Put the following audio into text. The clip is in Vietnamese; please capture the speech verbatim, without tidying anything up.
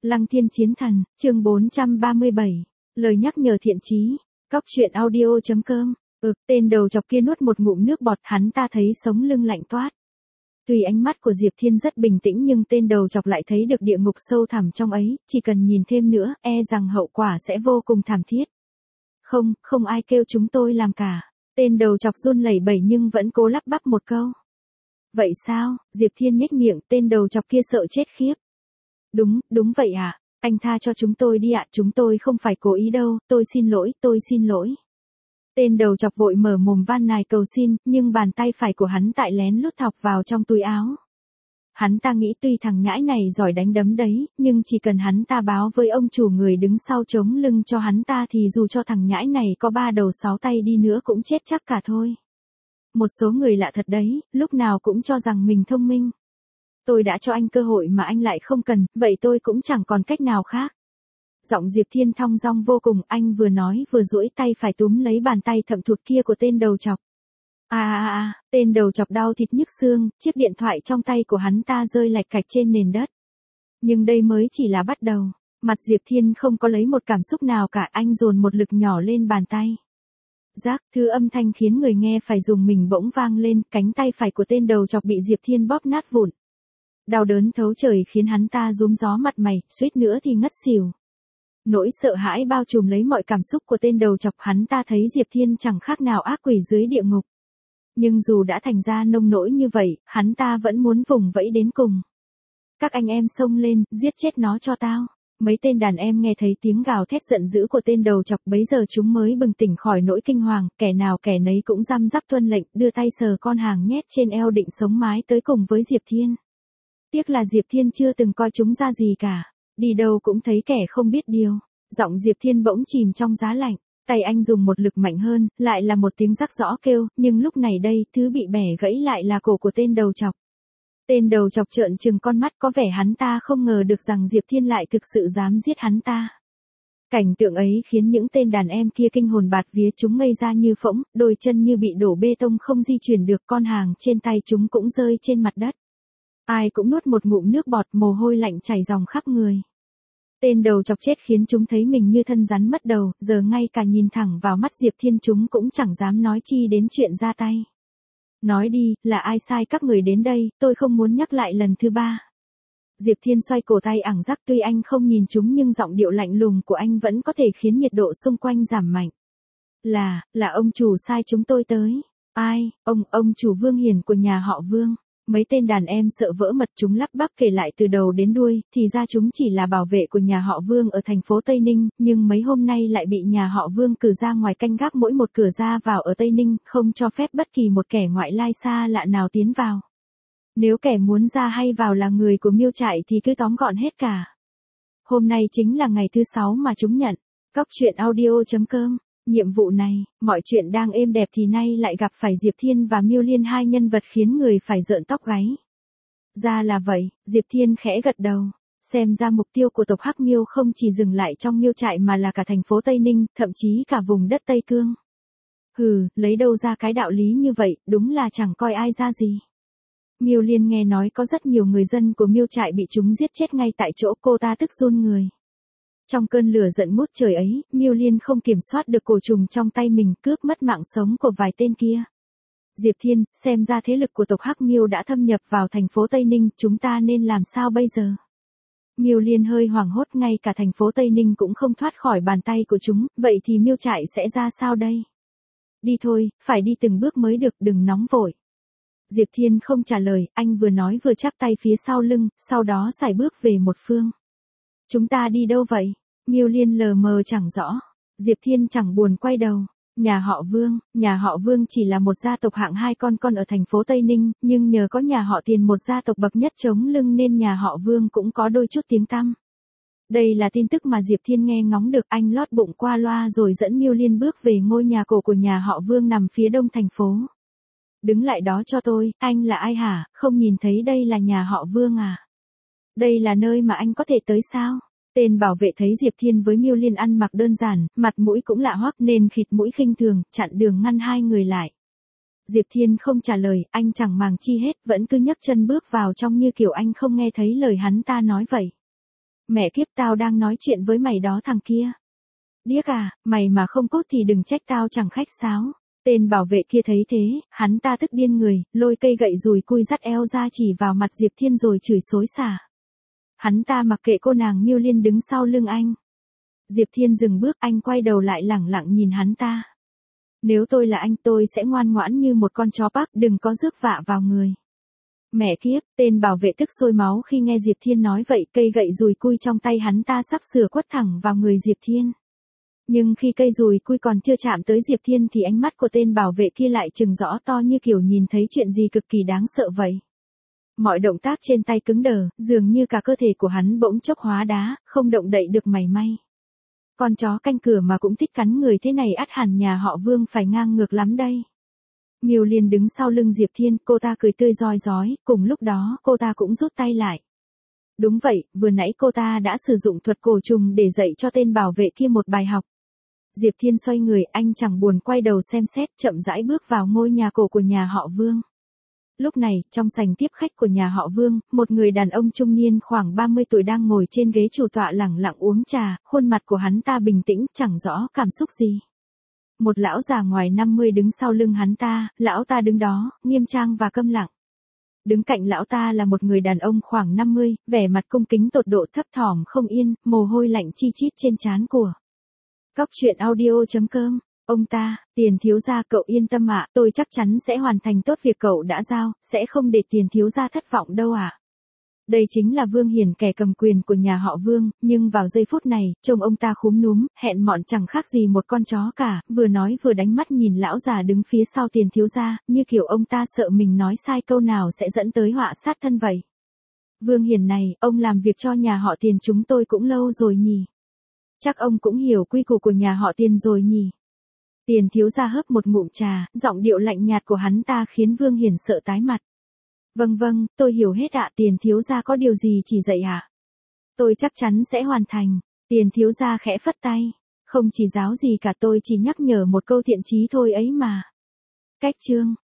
Lăng Thiên Chiến Thần, chương bốn trăm ba mươi bảy. Lời nhắc nhở thiện chí. Cóc truyện audio chấm com. Ừ, tên đầu chọc kia nuốt một ngụm nước bọt, hắn ta thấy sống lưng lạnh toát. Tuy ánh mắt của Diệp Thiên rất bình tĩnh nhưng tên đầu chọc lại thấy được địa ngục sâu thẳm trong ấy, chỉ cần nhìn thêm nữa, e rằng hậu quả sẽ vô cùng thảm thiết. Không, không ai kêu chúng tôi làm cả. Tên đầu chọc run lẩy bẩy nhưng vẫn cố lắp bắp một câu. Vậy sao? Diệp Thiên nhếch miệng, tên đầu chọc kia sợ chết khiếp. Đúng, đúng vậy ạ. À. Anh tha cho chúng tôi đi ạ, à. Chúng tôi không phải cố ý đâu, tôi xin lỗi, tôi xin lỗi. Tên đầu chọc vội mở mồm van nài cầu xin, nhưng bàn tay phải của hắn tại lén lút thọc vào trong túi áo. Hắn ta nghĩ tuy thằng nhãi này giỏi đánh đấm đấy, nhưng chỉ cần hắn ta báo với ông chủ người đứng sau chống lưng cho hắn ta thì dù cho thằng nhãi này có ba đầu sáu tay đi nữa cũng chết chắc cả thôi. Một số người lạ thật đấy, lúc nào cũng cho rằng mình thông minh. Tôi đã cho anh cơ hội mà anh lại không cần, vậy tôi cũng chẳng còn cách nào khác. Giọng Diệp Thiên thong dong vô cùng, anh vừa nói vừa duỗi tay phải túm lấy bàn tay thậm thụt kia của tên đầu chọc. À à à, tên đầu chọc đau thịt nhức xương, chiếc điện thoại trong tay của hắn ta rơi lạch cạch trên nền đất. Nhưng đây mới chỉ là bắt đầu, mặt Diệp Thiên không có lấy một cảm xúc nào cả, anh dồn một lực nhỏ lên bàn tay. Rác, thứ âm thanh khiến người nghe phải dùng mình bỗng vang lên, cánh tay phải của tên đầu chọc bị Diệp Thiên bóp nát vụn. Đau đớn thấu trời khiến hắn ta rúm gió mặt mày, suýt nữa thì ngất xỉu. Nỗi sợ hãi bao trùm lấy mọi cảm xúc của tên đầu chọc, hắn ta thấy Diệp Thiên chẳng khác nào ác quỷ dưới địa ngục. Nhưng dù đã thành ra nông nỗi như vậy, hắn ta vẫn muốn vùng vẫy đến cùng. Các anh em xông lên, giết chết nó cho tao. Mấy tên đàn em nghe thấy tiếng gào thét giận dữ của tên đầu chọc, bấy giờ chúng mới bừng tỉnh khỏi nỗi kinh hoàng, kẻ nào kẻ nấy cũng răm rắp tuân lệnh, đưa tay sờ con hàng nhét trên eo định sống mái tới cùng với Diệp Thiên. Tiếc là Diệp Thiên chưa từng coi chúng ra gì cả, đi đâu cũng thấy kẻ không biết điều. Giọng Diệp Thiên bỗng chìm trong giá lạnh, tay anh dùng một lực mạnh hơn, lại là một tiếng rắc rõ kêu, nhưng lúc này đây, thứ bị bẻ gãy lại là cổ của tên đầu chọc. Tên đầu chọc trợn trừng con mắt, có vẻ hắn ta không ngờ được rằng Diệp Thiên lại thực sự dám giết hắn ta. Cảnh tượng ấy khiến những tên đàn em kia kinh hồn bạt vía, chúng ngây ra như phỗng, đôi chân như bị đổ bê tông không di chuyển được, con hàng trên tay chúng cũng rơi trên mặt đất. Ai cũng nuốt một ngụm nước bọt, mồ hôi lạnh chảy ròng khắp người. Tên đầu chọc chết khiến chúng thấy mình như thân rắn mất đầu, giờ ngay cả nhìn thẳng vào mắt Diệp Thiên chúng cũng chẳng dám nói chi đến chuyện ra tay. Nói đi, là ai sai các người đến đây, tôi không muốn nhắc lại lần thứ ba. Diệp Thiên xoay cổ tay ẳng rắc, tuy anh không nhìn chúng nhưng giọng điệu lạnh lùng của anh vẫn có thể khiến nhiệt độ xung quanh giảm mạnh. Là, là ông chủ sai chúng tôi tới. Ai, ông, ông chủ Vương Hiển của nhà họ Vương. Mấy tên đàn em sợ vỡ mật, chúng lắp bắp kể lại từ đầu đến đuôi, thì ra chúng chỉ là bảo vệ của nhà họ Vương ở thành phố Tây Ninh, nhưng mấy hôm nay lại bị nhà họ Vương cử ra ngoài canh gác mỗi một cửa ra vào ở Tây Ninh, không cho phép bất kỳ một kẻ ngoại lai xa lạ nào tiến vào. Nếu kẻ muốn ra hay vào là người của Miêu Trại thì cứ tóm gọn hết cả. Hôm nay chính là ngày thứ sáu mà chúng nhận. Cóc truyện audio chấm com. Nhiệm vụ này, mọi chuyện đang êm đẹp thì nay lại gặp phải Diệp Thiên và Miêu Liên, hai nhân vật khiến người phải rợn tóc gáy. Ra là vậy, Diệp Thiên khẽ gật đầu. Xem ra mục tiêu của tộc Hắc Miêu không chỉ dừng lại trong Miêu Trại mà là cả thành phố Tây Ninh, thậm chí cả vùng đất Tây Cương. Hừ, lấy đâu ra cái đạo lý như vậy, đúng là chẳng coi ai ra gì. Miêu Liên nghe nói có rất nhiều người dân của Miêu Trại bị chúng giết chết ngay tại chỗ, cô ta tức run người. Trong cơn lửa giận ngút trời ấy, Miêu Liên không kiểm soát được cổ trùng trong tay mình, cướp mất mạng sống của vài tên kia. Diệp Thiên, xem ra thế lực của tộc Hắc Miêu đã thâm nhập vào thành phố Tây Ninh, chúng ta nên làm sao bây giờ? Miêu Liên hơi hoảng hốt, ngay cả thành phố Tây Ninh cũng không thoát khỏi bàn tay của chúng, vậy thì Miêu Trại sẽ ra sao đây? Đi thôi, phải đi từng bước mới được, đừng nóng vội. Diệp Thiên không trả lời, anh vừa nói vừa chắp tay phía sau lưng, sau đó sải bước về một phương. Chúng ta đi đâu vậy? Miêu Liên lờ mờ chẳng rõ. Diệp Thiên chẳng buồn quay đầu. Nhà họ Vương, nhà họ Vương chỉ là một gia tộc hạng hai con con ở thành phố Tây Ninh, nhưng nhờ có nhà họ Tiền, một gia tộc bậc nhất chống lưng, nên nhà họ Vương cũng có đôi chút tiếng tăm. Đây là tin tức mà Diệp Thiên nghe ngóng được, anh lót bụng qua loa rồi dẫn Miêu Liên bước về ngôi nhà cổ của nhà họ Vương nằm phía đông thành phố. Đứng lại đó cho tôi, anh là ai hả, không nhìn thấy đây là nhà họ Vương à? Đây là nơi mà anh có thể tới sao? Tên bảo vệ thấy Diệp Thiên với Miêu Liên ăn mặc đơn giản, mặt mũi cũng lạ hoắc nên khịt mũi khinh thường, chặn đường ngăn hai người lại. Diệp Thiên không trả lời, anh chẳng màng chi hết, vẫn cứ nhấc chân bước vào trong như kiểu anh không nghe thấy lời hắn ta nói vậy. Mẹ kiếp, tao đang nói chuyện với mày đó thằng kia. Điếc à, mày mà không cốt thì đừng trách tao chẳng khách sáo. Tên bảo vệ kia thấy thế, hắn ta tức điên người, lôi cây gậy dùi cui dắt eo ra chỉ vào mặt Diệp Thiên rồi chửi xối xả. Hắn ta mặc kệ cô nàng Miêu Liên đứng sau lưng anh. Diệp Thiên dừng bước, anh quay đầu lại lẳng lặng nhìn hắn ta. Nếu tôi là anh tôi sẽ ngoan ngoãn như một con chó Park, đừng có rước vạ vào người. Mẹ kiếp, tên bảo vệ tức sôi máu khi nghe Diệp Thiên nói vậy, cây gậy dùi cui trong tay hắn ta sắp sửa quất thẳng vào người Diệp Thiên. Nhưng khi cây dùi cui còn chưa chạm tới Diệp Thiên thì ánh mắt của tên bảo vệ kia lại trừng rõ to như kiểu nhìn thấy chuyện gì cực kỳ đáng sợ vậy. Mọi động tác trên tay cứng đờ, dường như cả cơ thể của hắn bỗng chốc hóa đá, không động đậy được mảy may. Con chó canh cửa mà cũng thích cắn người thế này, ắt hẳn nhà họ Vương phải ngang ngược lắm đây. Miêu Liên đứng sau lưng Diệp Thiên, cô ta cười tươi rói rói, cùng lúc đó cô ta cũng rút tay lại. Đúng vậy, vừa nãy cô ta đã sử dụng thuật cổ trùng để dạy cho tên bảo vệ kia một bài học. Diệp Thiên xoay người, anh chẳng buồn quay đầu xem xét, chậm rãi bước vào ngôi nhà cổ của nhà họ Vương. Lúc này, trong sảnh tiếp khách của nhà họ Vương, một người đàn ông trung niên khoảng ba mươi tuổi đang ngồi trên ghế chủ tọa lẳng lặng uống trà, khuôn mặt của hắn ta bình tĩnh, chẳng rõ cảm xúc gì. Một lão già ngoài năm mươi đứng sau lưng hắn ta, lão ta đứng đó, nghiêm trang và câm lặng. Đứng cạnh lão ta là một người đàn ông khoảng năm mươi, vẻ mặt cung kính tột độ, thấp thỏm không yên, mồ hôi lạnh chi chít trên trán của. Cóc truyện audio chấm com. Ông ta, Tiền thiếu gia, cậu yên tâm ạ, tôi chắc chắn sẽ hoàn thành tốt việc cậu đã giao, sẽ không để Tiền thiếu gia thất vọng đâu ạ. Đây chính là Vương Hiển, kẻ cầm quyền của nhà họ Vương, nhưng vào giây phút này, trông ông ta khúm núm, hẹn mọn chẳng khác gì một con chó cả, vừa nói vừa đánh mắt nhìn lão già đứng phía sau Tiền thiếu gia, như kiểu ông ta sợ mình nói sai câu nào sẽ dẫn tới họa sát thân vậy. Vương Hiển này, ông làm việc cho nhà họ Tiền chúng tôi cũng lâu rồi nhỉ. Chắc ông cũng hiểu quy củ của nhà họ Tiền rồi nhỉ. Tiền thiếu gia hớp một ngụm trà, giọng điệu lạnh nhạt của hắn ta khiến Vương Hiển sợ tái mặt. Vâng vâng, tôi hiểu hết ạ. Tiền thiếu gia có điều gì chỉ dạy ạ? Tôi chắc chắn sẽ hoàn thành. Tiền thiếu gia khẽ phất tay. Không chỉ giáo gì cả, tôi chỉ nhắc nhở một câu thiện chí thôi ấy mà. Cách chương.